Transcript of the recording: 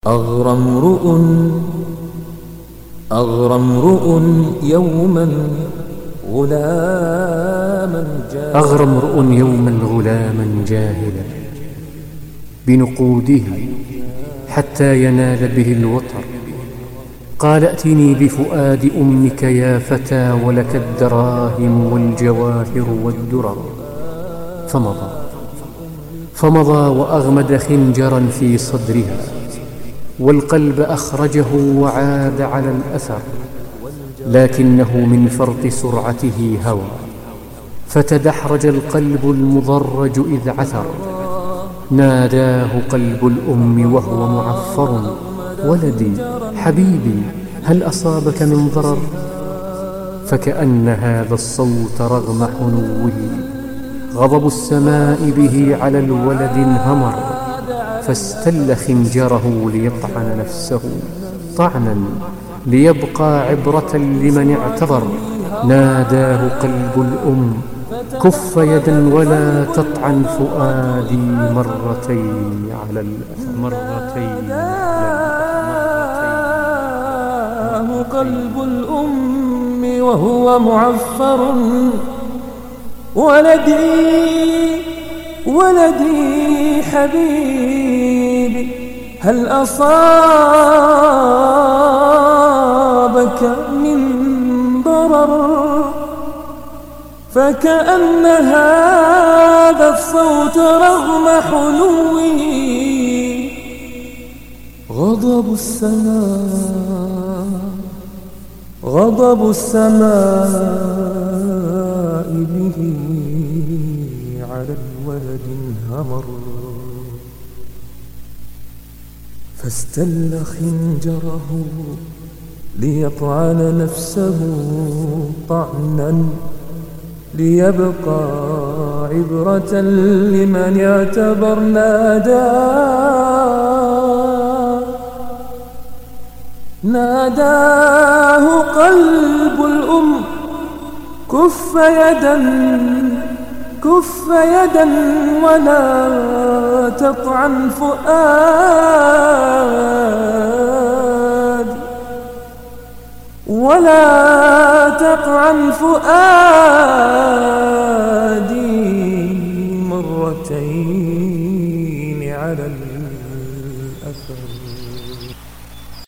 أغرى امرؤ يوما غلاما جاهلا بنقوده حتى ينال به الوطر. قال ائتني بفؤاد أمك يا فتى ولك الدراهم والجواهر والدرر. فمضى وأغمد خنجرا في صدرها، والقلب أخرجه وعاد على الأثر، لكنه من فرط سرعته هوى، فتدحرج القلب المضرج إذ عثر. ناداه قلب الأم وهو معفر: ولدي حبيبي هل أصابك من ضرر؟ فكأن هذا الصوت رغم حنوه غضب السماء به على الولد انهمر، فاستل خنجره ليطعن نفسه طعنا ليبقى عبرة لمن اعتذر. ناداه قلب الأم: كف يدا ولا تطعن فؤادي مرتين على الأثر. ناداه قلب الأم وهو معفر: ولدي حبيبي هل أصابك من ضرر؟ فكأن هذا الصوت رغم حنوه غضب السماء به على الولد انهمر، فاستل خنجره ليطعن نفسه طعنا ليبقى عبرة لمن يعتبر. ناداه قلب الأم: كف يدا ولا تطعن فؤادي مرتين